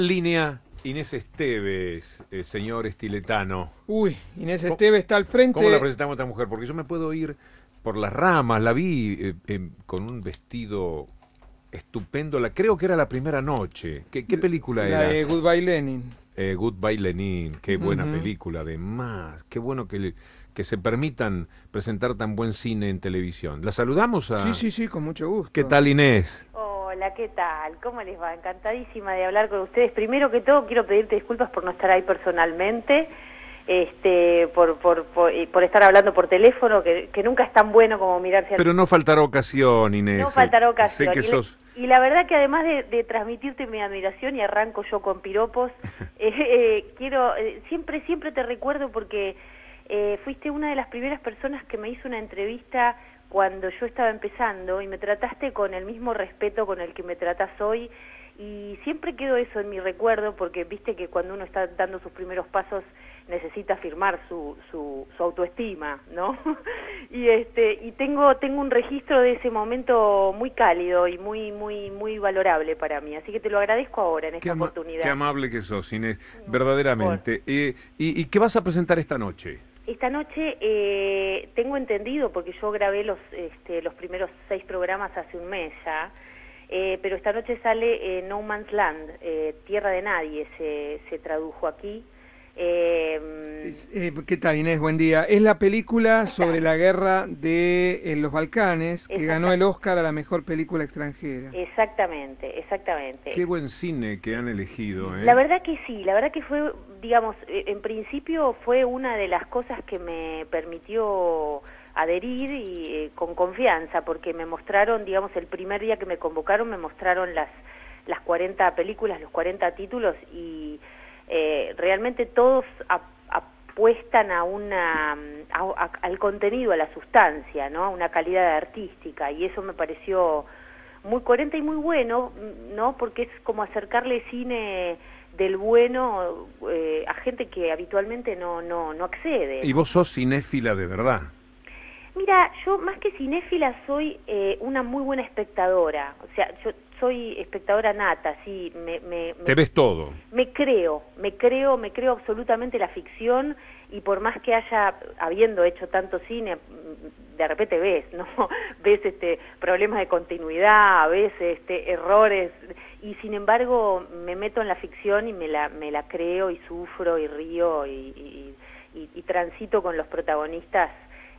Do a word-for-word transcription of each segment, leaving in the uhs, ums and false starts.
Línea Inés Esteves, eh, señor estiletano. Uy, Inés ¿Cómo- Esteves está al frente. ¿Cómo la presentamos a esta mujer? Porque yo me puedo ir por las ramas, la vi eh, eh, con un vestido estupendo, la, creo que era La Primera Noche. ¿Qué, qué película La era? de Goodbye Lenin. Eh, Goodbye Lenin, qué buena Ujú. película, además, qué bueno que, le- que se permitan presentar tan buen cine en televisión. ¿La saludamos a...? Sí, sí, sí, con mucho gusto. ¿Qué tal, Inés? Hola, ¿qué tal? ¿Cómo les va? Encantadísima de hablar con ustedes. Primero que todo, quiero pedirte disculpas por no estar ahí personalmente, este, por, por, por, y por estar hablando por teléfono, que, que nunca es tan bueno como mirarse al... Pero no faltará ocasión, Inés. No faltará ocasión. Sé que y, le- sos... y la verdad que además de, de transmitirte mi admiración, y arranco yo con piropos, eh, eh, quiero, eh, siempre, siempre te recuerdo porque eh, fuiste una de las primeras personas que me hizo una entrevista cuando yo estaba empezando y me trataste con el mismo respeto con el que me tratas hoy, y siempre quedó eso en mi recuerdo porque viste que cuando uno está dando sus primeros pasos necesita afirmar su, su, su autoestima, ¿no? y este y tengo tengo un registro de ese momento muy cálido y muy muy muy valorable para mí, así que te lo agradezco ahora en esta Qué, ama- oportunidad. qué amable que sos, Inés, No, verdaderamente. Eh, y, ¿Y qué vas a presentar esta noche? Esta noche eh, tengo entendido, porque yo grabé los este, los primeros seis programas hace un mes ya, eh, pero esta noche sale eh, No Man's Land, eh, Tierra de Nadie, se, se tradujo aquí. Eh, Es- eh, ¿Qué tal, Inés? Buen día. Es la película sobre la guerra de en los Balcanes que Exacta- ganó el Oscar a la mejor película extranjera. exactamente, exactamente. Qué buen cine que han elegido, ¿eh? La verdad que sí, la verdad que fue, digamos, eh, en principio fue una de las cosas que me permitió adherir y eh, con confianza, porque me mostraron, digamos, el primer día que me convocaron, me mostraron las, las cuarenta películas, los cuarenta títulos, y eh, realmente todos ap- apuestan a una, a- a- al contenido, a la sustancia, ¿no? A una calidad artística, y eso me pareció muy coherente y muy bueno, ¿no? Porque es como acercarle cine del bueno eh, a gente que habitualmente no no no accede. Y vos sos cinéfila de verdad. Mira, yo más que cinéfila soy eh, una muy buena espectadora, o sea, yo soy espectadora nata, sí, me, me, me- Te ves todo. me creo, me creo, me creo absolutamente la ficción, y por más que haya, habiendo hecho tanto cine, mm, de repente ves, ¿no? Ves este problemas de continuidad, ves este errores, y sin embargo me meto en la ficción y me la, me la creo y sufro y río y, y, y- y transito con los protagonistas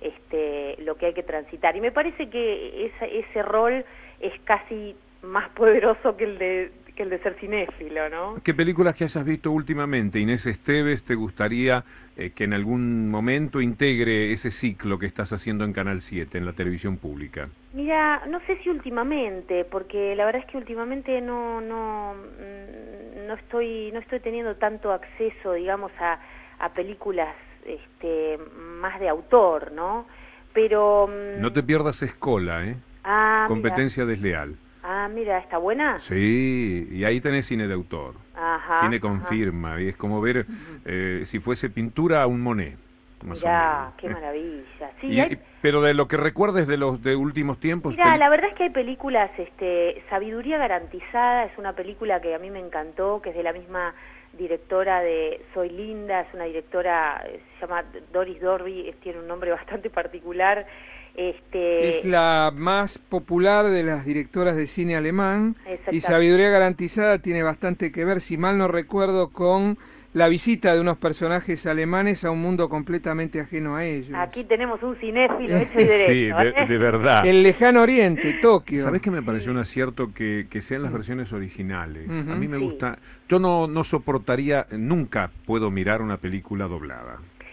este lo que hay que transitar. Y me parece que esa, ese rol es casi más poderoso que el de que el de ser cinéfilo, ¿no? ¿Qué películas que hayas visto últimamente, Inés Esteves, te gustaría eh, que en algún momento integre ese ciclo que estás haciendo en Canal siete, en la televisión pública? Mira, no sé si últimamente, porque la verdad es que últimamente no no mm, no estoy no estoy teniendo tanto acceso, digamos, a, a películas este más de autor, ¿no? Pero mm, No te pierdas Escola, ¿eh? ah, Competencia desleal. mira, ah, mira, ¿está buena? Sí, y ahí tenés cine de autor. Ajá. Cine con ajá. firma, y es como ver eh, si fuese pintura a un Monet, más Mirá, o menos. qué maravilla. Sí, Y- hay- y- pero de lo que recuerdes de los de últimos tiempos... Mira, peli- la verdad es que hay películas, este, Sabiduría Garantizada es una película que a mí me encantó, que es de la misma directora de Soy Linda, es una directora, eh, se llama Doris Dorby, es- tiene un nombre bastante particular. Este, Es la más popular de las directoras de cine alemán y Exactamente. Sabiduría Garantizada tiene bastante que ver, si mal no recuerdo, con la visita de unos personajes alemanes a un mundo completamente ajeno a ellos. Aquí tenemos un cinéfilo hecho y derecho. Sí, de, ¿eh? de verdad. El lejano oriente, Tokio. ¿Sabés que me pareció Sí. un acierto que, que sean las versiones originales? Ujú. A mí me Sí. gusta... Yo no, no soportaría, nunca puedo mirar una película doblada.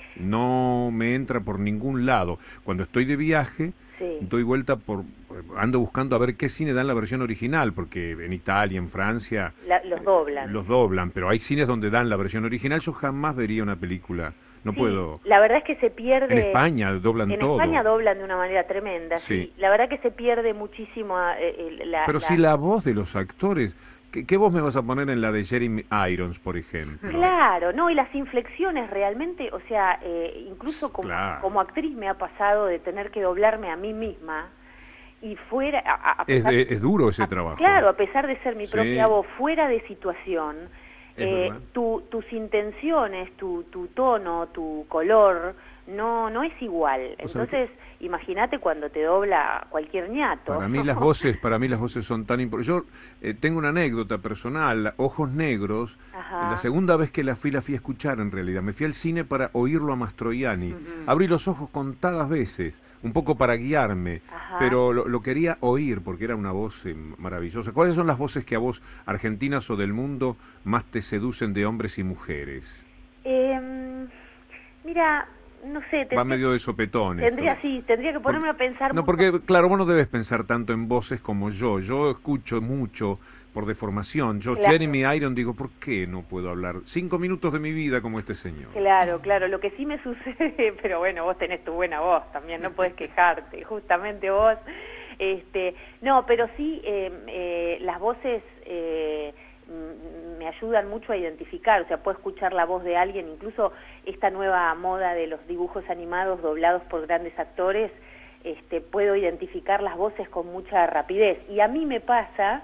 No me entra por ningún lado. Cuando estoy de viaje, Sí. doy vuelta por... Ando buscando a ver qué cine dan la versión original, porque en Italia, en Francia... La- los doblan. Los doblan, pero hay cines donde dan la versión original. Yo jamás vería una película. No Sí, puedo... La verdad es que se pierde... En España doblan En todo. España doblan de una manera tremenda, Sí. sí. La verdad que se pierde muchísimo eh, eh, la... Pero la- si la voz de los actores... ¿Qué, qué voz me vas a poner en la de Jeremy Irons, por ejemplo? Claro, no, y las inflexiones realmente, o sea, eh, incluso como, Claro. como actriz me ha pasado de tener que doblarme a mí misma y fuera... A, a Es, pesar- es- es duro ese a- trabajo. Claro, a pesar de ser mi Sí. propia voz, fuera de situación, eh, tu, tus intenciones, tu, tu tono, tu color, no no es igual. Entonces, imagínate cuando te dobla cualquier ñato. Para mí las voces, para mí las voces son tan importantes. Yo eh, tengo una anécdota personal, Ojos Negros. Ajá. La segunda vez que la fui, la fui a escuchar en realidad. Me fui al cine para oírlo a Mastroianni. Uh-huh. Abrí los ojos contadas veces, un poco para guiarme, Ajá. pero lo, lo quería oír porque era una voz eh, maravillosa. ¿Cuáles son las voces que a vos, argentinas o del mundo, más te seducen de hombres y mujeres? Eh, mira... No sé, tendría, va medio de sopetón. Tendría, esto. sí, tendría que ponerme Por, a pensar No, mucho. porque, claro, vos no debes pensar tanto en voces como yo. Yo escucho mucho por deformación. Yo, claro. Jeremy Iron, digo, ¿por qué no puedo hablar cinco minutos de mi vida como este señor? Claro, claro. Lo que sí me sucede, pero bueno, vos tenés tu buena voz también, no podés quejarte. Justamente vos. este No, pero sí, eh, eh, las voces... Eh, me ayudan mucho a identificar, o sea, puedo escuchar la voz de alguien, incluso esta nueva moda de los dibujos animados doblados por grandes actores, este, puedo identificar las voces con mucha rapidez. Y a mí me pasa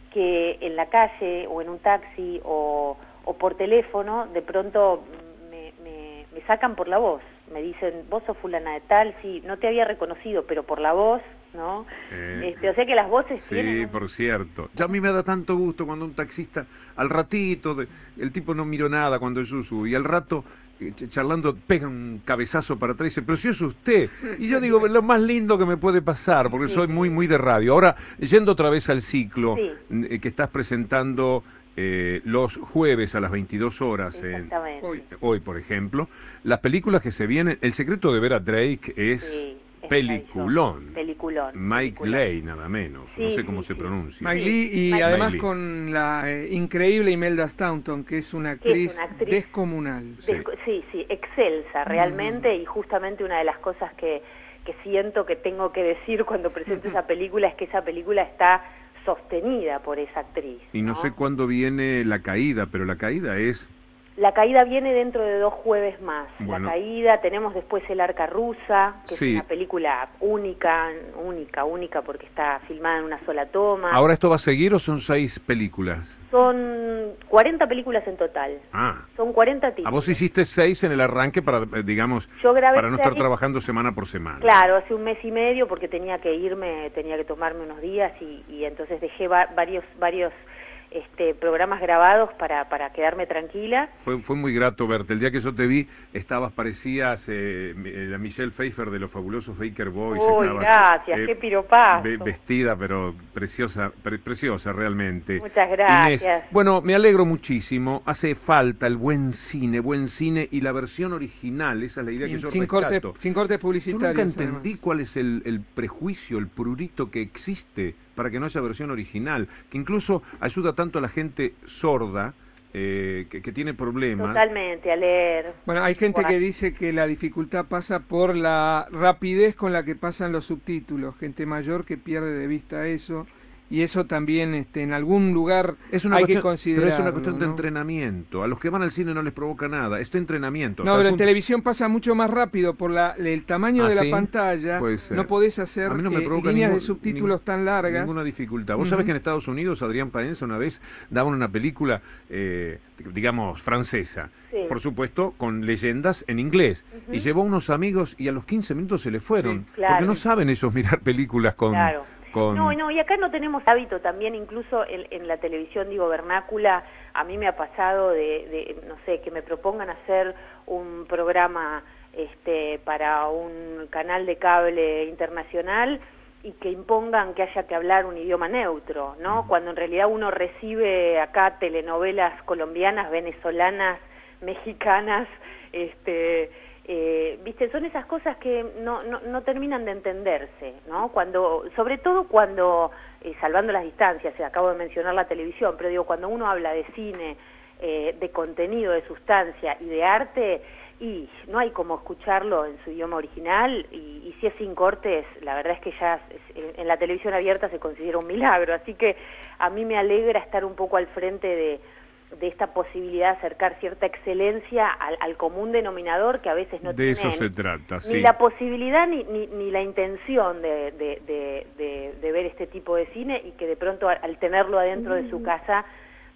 que en la calle o en un taxi o, o por teléfono, de pronto me, me, me sacan por la voz, me dicen, vos sos fulana de tal, sí, no te había reconocido, pero por la voz... ¿no? Eh, este, o sea que las voces sí, tienen... Sí, por cierto. Ya a mí me da tanto gusto cuando un taxista, al ratito, de, el tipo no miró nada cuando yo subí, y al rato, eh, charlando, pega un cabezazo para atrás y dice, pero si es usted. Y yo digo, lo más lindo que me puede pasar, porque sí, soy muy, muy de radio. Ahora, yendo otra vez al ciclo sí. eh, que estás presentando... Eh, los jueves a las veintidós horas, en, hoy, hoy por ejemplo, las películas que se vienen, El secreto de ver a Drake es... Sí. Peliculón. Peliculón. Mike Peliculón. Leigh, nada menos. Sí, no sé cómo sí, se pronuncia. Mike Leigh y Mike además Leigh. con la eh, increíble Imelda Staunton, que es una actriz, es una actriz descomunal. Sí, sí, sí, excelsa realmente, mm. y justamente una de las cosas que, que siento que tengo que decir cuando presento esa película es que esa película está sostenida por esa actriz. Y no, ¿no? sé cuándo viene La Caída, pero La Caída es... La Caída viene dentro de dos jueves más. Bueno. La Caída, tenemos después El Arca Rusa, que sí. es una película única, única, única, porque está filmada en una sola toma. ¿Ahora esto va a seguir o son seis películas? Son cuarenta películas en total. Ah. Son cuarenta títulos. ¿A vos hiciste seis en el arranque para, digamos, Yo grabé para no estar seis, trabajando semana por semana? Claro, hace un mes y medio porque tenía que irme, tenía que tomarme unos días y, y entonces dejé va, varios varios este programas grabados para, para quedarme tranquila. Fue fue muy grato verte. El día que yo te vi, estabas, parecías eh, la Michelle Pfeiffer de los fabulosos Baker Boys. Uy, estabas, gracias, eh, qué piropazo. Ve, vestida, pero preciosa, pre preciosa realmente. Muchas gracias. Inés, bueno, me alegro muchísimo. Hace falta el buen cine, buen cine y la versión original. Esa es la idea y que yo sin rescato. Corte, sin cortes publicitarios. Yo nunca entendí además. cuál es el, el prejuicio, el prurito que existe para que no haya versión original, que incluso ayuda tanto a la gente sorda, eh, que, que tiene problemas. Totalmente, a leer. Bueno, hay gente que dice que la dificultad pasa por la rapidez con la que pasan los subtítulos, gente mayor que pierde de vista eso, y eso también este, en algún lugar es una hay cuestión, que considerar. Pero es una cuestión ¿no? de entrenamiento. A los que van al cine no les provoca nada, es entrenamiento. No, pero en televisión pasa mucho más rápido por la, el tamaño ¿Ah, de la sí? pantalla. No podés hacer no eh, líneas ningún, de subtítulos ningún, tan largas. Ninguna dificultad. Vos uh-huh. sabés que en Estados Unidos Adrián Paenza una vez daban una película, eh, digamos, francesa. Sí. Por supuesto, con leyendas en inglés. Uh-huh. Y llevó unos amigos y a los quince minutos se le fueron. Sí, claro. Porque no saben ellos mirar películas con... Claro. Con... No, no, y acá no tenemos hábito también, incluso en, en la televisión, digo, vernácula, a mí me ha pasado de, de, no sé, que me propongan hacer un programa este, para un canal de cable internacional y que impongan que haya que hablar un idioma neutro, ¿no? Uh-huh. Cuando en realidad uno recibe acá telenovelas colombianas, venezolanas, mexicanas, este... Eh, viste, son esas cosas que no, no, no terminan de entenderse, ¿no? Cuando, sobre todo cuando, eh, salvando las distancias, eh, acabo de mencionar la televisión, pero digo, cuando uno habla de cine, eh, de contenido, de sustancia y de arte, y no hay como escucharlo en su idioma original, y, y si es sin cortes, la verdad es que ya es, en la televisión abierta se considera un milagro, así que a mí me alegra estar un poco al frente de de esta posibilidad de acercar cierta excelencia al, al común denominador que a veces no tiene. De eso se trata, ni sí. la posibilidad ni, ni, ni la intención de, de, de, de, de ver este tipo de cine y que de pronto al, al tenerlo adentro de su casa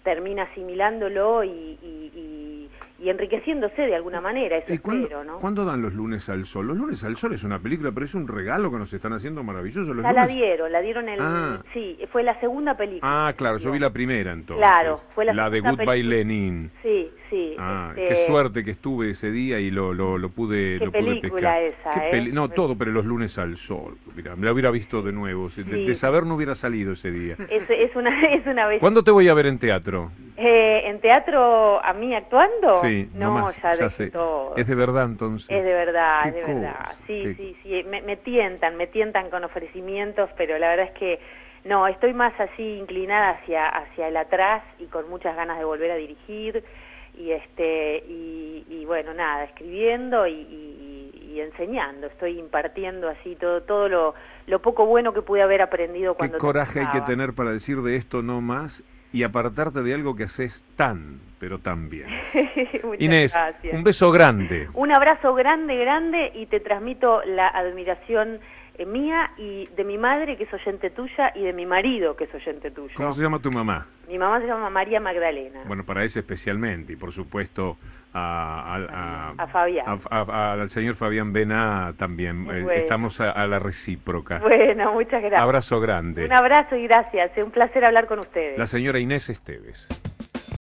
termina asimilándolo y, y, y, y enriqueciéndose de alguna manera, eso ¿Y cuándo, espero, ¿no? ¿cuándo dan Los lunes al sol? Los lunes al sol es una película, pero es un regalo que nos están haciendo maravilloso. Los Ya la lunes... dieron, la dieron el... Ah. Sí, fue la segunda película. Ah, claro, yo vi la primera entonces. Claro, fue la La de segunda Goodbye película. Lenin. Sí, sí. Ah, este, qué suerte que estuve ese día y lo, lo, lo pude, Qué lo pude película pescar. esa, Qué ¿eh? peli- No, todo, pero Los lunes al sol. Mira, me la hubiera visto de nuevo. De, Sí. de saber no hubiera salido ese día. Es, es una es una belleza. ¿Cuándo te voy a ver en teatro? Eh, ¿En teatro a mí actuando? Sí, no, nomás, ya, ya dejé sé. todo. Es de verdad entonces. Es de verdad, Qué es de verdad. cosa, Sí, qué- sí, sí. Me, me tientan, me tientan con ofrecimientos, pero la verdad es que no, estoy más así inclinada hacia hacia el atrás y con muchas ganas de volver a dirigir y este y, y bueno, nada, escribiendo y, y, y enseñando. Estoy impartiendo así todo todo lo, lo poco bueno que pude haber aprendido Qué cuando coraje hay que trabajaba. tener para decir de esto no más y apartarte de algo que haces tan, pero tan bien. Muchas Inés, gracias. un beso grande. Un abrazo grande, grande, y te transmito la admiración eh, mía y de mi madre, que es oyente tuya, y de mi marido, que es oyente tuyo. ¿Cómo se llama tu mamá? Mi mamá se llama María Magdalena. Bueno, para ese especialmente, y por supuesto a, a- a- A Fabián. a- a- al señor Fabián Bená también. Eh, Bueno. Estamos a, a la recíproca. Bueno, muchas gracias. Abrazo grande. Un abrazo y gracias. Es un placer hablar con ustedes. La señora Inés Esteves.